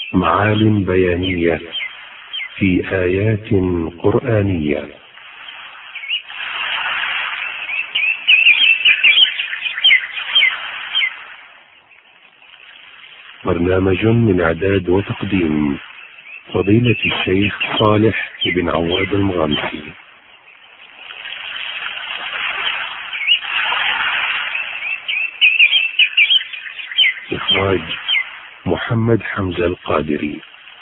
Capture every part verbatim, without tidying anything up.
معالم بيانية في آيات قرآنية. برنامج من إعداد وتقديم فضيلة الشيخ صالح بن عواد المغامسي. إخراج محمد حمزة القادري.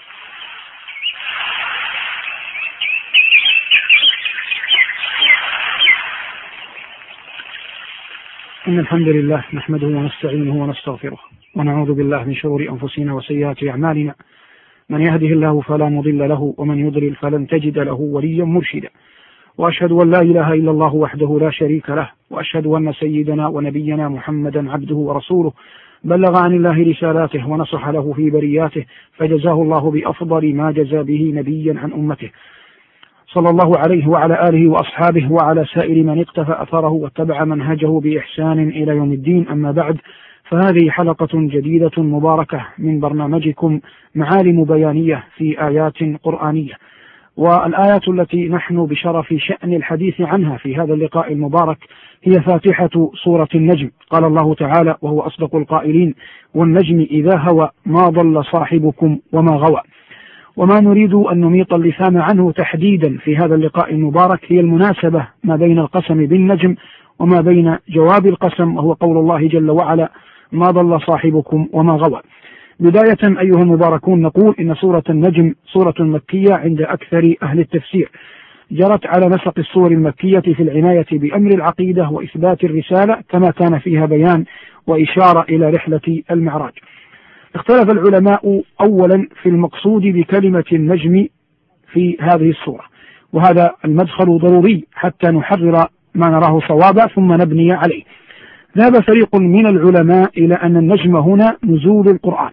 إن الحمد لله نحمده ونستعينه ونستغفره ونعوذ بالله من شرور أنفسنا وسيئات أعمالنا، من يهده الله فلا مضل له ومن يضلل فلن تجد له وليا مرشدا، وأشهد أن لا إله إلا الله وحده لا شريك له، وأشهد أن سيدنا ونبينا محمدا عبده ورسوله بلغ عن الله رسالاته ونصح له في برياته، فجزاه الله بأفضل ما جزى به نبيا عن أمته، صلى الله عليه وعلى آله وأصحابه وعلى سائر من اقتفى أثره واتبع منهجه بإحسان إلى يوم الدين. أما بعد، فهذه حلقة جديدة مباركة من برنامجكم معالم بيانية في آيات قرآنية، والآيات التي نحن بشرف شأن الحديث عنها في هذا اللقاء المبارك هي فاتحة سورة النجم. قال الله تعالى وهو أصدق القائلين: والنجم إذا هوى ما ضل صاحبكم وما غوى. وما نريد أن نميط اللسان عنه تحديدا في هذا اللقاء المبارك هي المناسبة ما بين القسم بالنجم وما بين جواب القسم، وهو قول الله جل وعلا: ما ضل صاحبكم وما غوى. بداية أيها المباركون، نقول إن سورة النجم سورة مكية عند أكثر أهل التفسير، جرت على نسق السور المكية في العناية بأمر العقيدة وإثبات الرسالة، كما كان فيها بيان وإشارة إلى رحلة المعراج. اختلف العلماء أولا في المقصود بكلمة النجم في هذه السورة، وهذا المدخل ضروري حتى نحرر ما نراه صوابا ثم نبني عليه. ذهب فريق من العلماء إلى أن النجم هنا نزول القرآن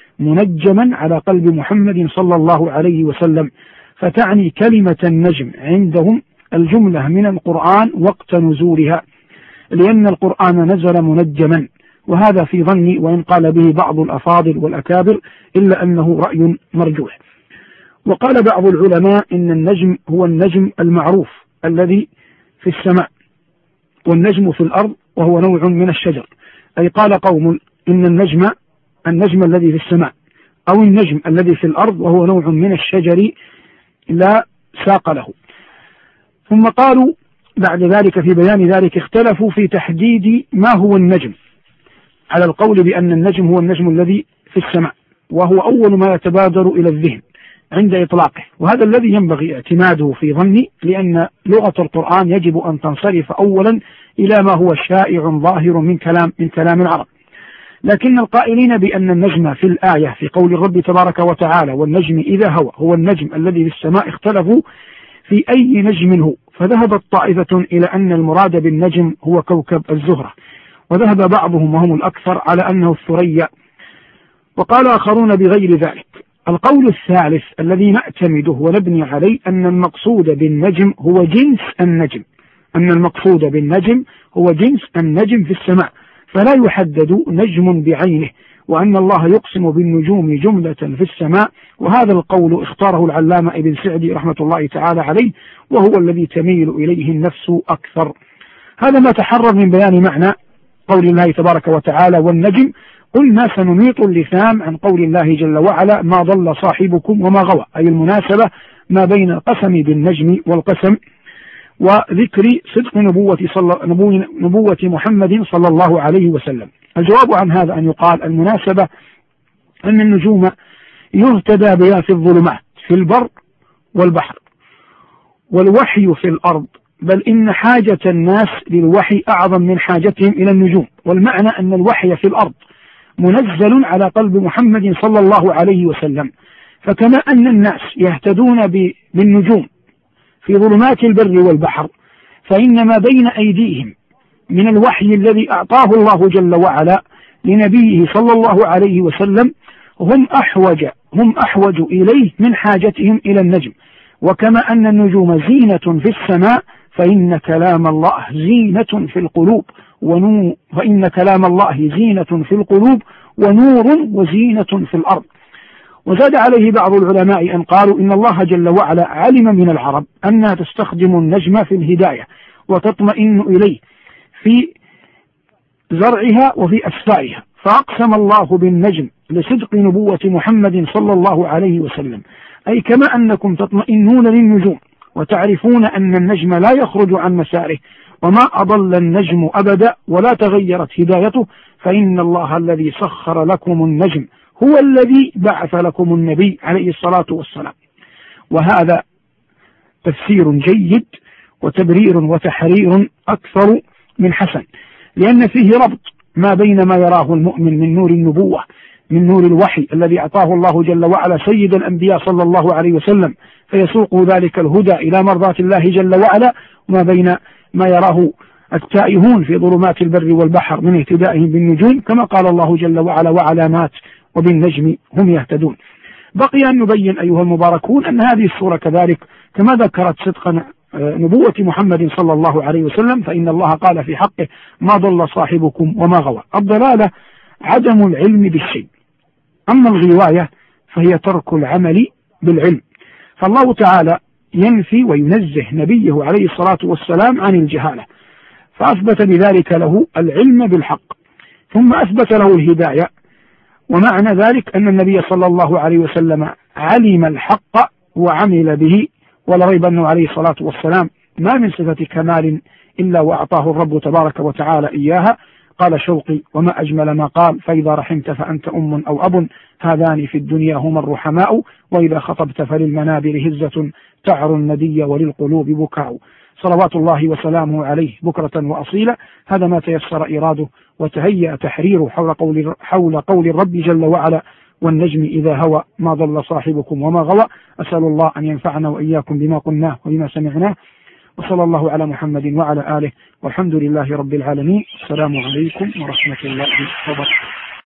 منجما على قلب محمد صلى الله عليه وسلم، فتعني كلمة النجم عندهم الجملة من القرآن وقت نزولها، لأن القرآن نزل منجما، وهذا في ظني وإن قال به بعض الأفاضل والأكابر إلا أنه رأي مرجوح. وقال بعض العلماء إن النجم هو النجم المعروف الذي في السماء، والنجم في الأرض وهو نوع من الشجر. أي قال قوم إن النجم النجم الذي في السماء أو النجم الذي في الأرض وهو نوع من الشجر لا ساق له. ثم قالوا بعد ذلك في بيان ذلك اختلفوا في تحديد ما هو النجم، على القول بأن النجم هو النجم الذي في السماء، وهو أول ما يتبادر إلى الذهن عند إطلاقه، وهذا الذي ينبغي اعتماده في ظني، لأن لغة القرآن يجب أن تنصرف أولا إلى ما هو شائع ظاهر من كلام من كلام العرب. لكن القائلين بأن النجم في الآية في قول الرب تبارك وتعالى: والنجم إذا هوى هو النجم الذي في السماء، اختلفوا في أي نجم هو، فذهبت طائفة إلى أن المراد بالنجم هو كوكب الزهرة، وذهب بعضهم وهم الأكثر على أنه الثريا، وقال آخرون بغير ذلك. القول الثالث الذي نعتمده ونبني عليه أن المقصود بالنجم هو جنس النجم، أن المقصود بالنجم هو جنس النجم في السماء، فلا يحدد نجم بعينه، وأن الله يقسم بالنجوم جملة في السماء، وهذا القول اختاره العلامة ابن سعدي رحمة الله تعالى عليه، وهو الذي تميل إليه النفس أكثر. هذا ما تحرر من بيان معنى قول الله تبارك وتعالى: والنجم. قلنا سنميط اللسان عن قول الله جل وعلا: ما ضل صاحبكم وما غوى، أي المناسبة ما بين القسم بالنجم والقسم وذكر صدق نبوة, صل... نبوة محمد صلى الله عليه وسلم. الجواب عن هذا أن يقال المناسبة أن النجوم يهتدى بها في الظلمات في البر والبحر، والوحي في الأرض، بل إن حاجة الناس للوحي أعظم من حاجتهم إلى النجوم. والمعنى أن الوحي في الأرض منزل على قلب محمد صلى الله عليه وسلم، فكما أن الناس يهتدون بالنجوم في ظلمات البر والبحر، فإن ما بين أيديهم من الوحي الذي أعطاه الله جل وعلا لنبيه صلى الله عليه وسلم هم أحوج هم أحوج إليه من حاجتهم إلى النجم. وكما أن النجوم زينة في السماء، فإن كلام الله زينة في القلوب ونور فإن كلام الله زينة في القلوب ونور وزينة في الأرض. وزاد عليه بعض العلماء أن قالوا إن الله جل وعلا علم من العرب أنها تستخدم النجم في الهداية وتطمئن إليه في زرعها وفي أسفارها، فأقسم الله بالنجم لصدق نبوة محمد صلى الله عليه وسلم، أي كما أنكم تطمئنون للنجوم وتعرفون أن النجم لا يخرج عن مساره وما أضل النجم أبدا ولا تغيرت هدايته، فإن الله الذي سخر لكم النجم هو الذي بعث لكم النبي عليه الصلاة والسلام. وهذا تفسير جيد وتبرير وتحرير أكثر من حسن، لأن فيه ربط ما بين ما يراه المؤمن من نور النبوة، من نور الوحي الذي أعطاه الله جل وعلا سيد الأنبياء صلى الله عليه وسلم، فيسوق ذلك الهدى إلى مرضاة الله جل وعلا، وما بين ما يراه التائهون في ظلمات البر والبحر من اهتدائهم بالنجوم، كما قال الله جل وعلا وعلامات وبالنجم هم يهتدون. بقي أن نبين أيها المباركون أن هذه السورة كذلك كما ذكرت صدق نبوة محمد صلى الله عليه وسلم، فإن الله قال في حقه ما ضل صاحبكم وما غوى. الضلالة عدم العلم بالشيء، أما الغواية فهي ترك العمل بالعلم. فالله تعالى ينفي وينزه نبيه عليه الصلاة والسلام عن الجهالة، فأثبت بذلك له العلم بالحق، ثم أثبت له الهداية، ومعنى ذلك أن النبي صلى الله عليه وسلم علم الحق وعمل به، ولا ريب أنه عليه الصلاة والسلام ما من صفة كمال إلا وأعطاه الرب تبارك وتعالى إياها. قال شوقي: وما أجمل ما قال: فإذا رحمت فأنت أم أو أب، هذان في الدنيا هما الرحماء، وإذا خطبت فللمنابر هزة تعر الندي وللقلوب بكاء. صلوات الله وسلامه عليه بكرة وأصيلا. هذا ما تيسر إراده وتهيأ تحريره حول قول, حول قول الرب جل وعلا: والنجم إذا هوى ما ضل صاحبكم وما غوى. أسأل الله أن ينفعنا وإياكم بما قلناه وبما سمعناه، وصلى الله على محمد وعلى آله، والحمد لله رب العالمين. السلام عليكم ورحمة الله وبركاته.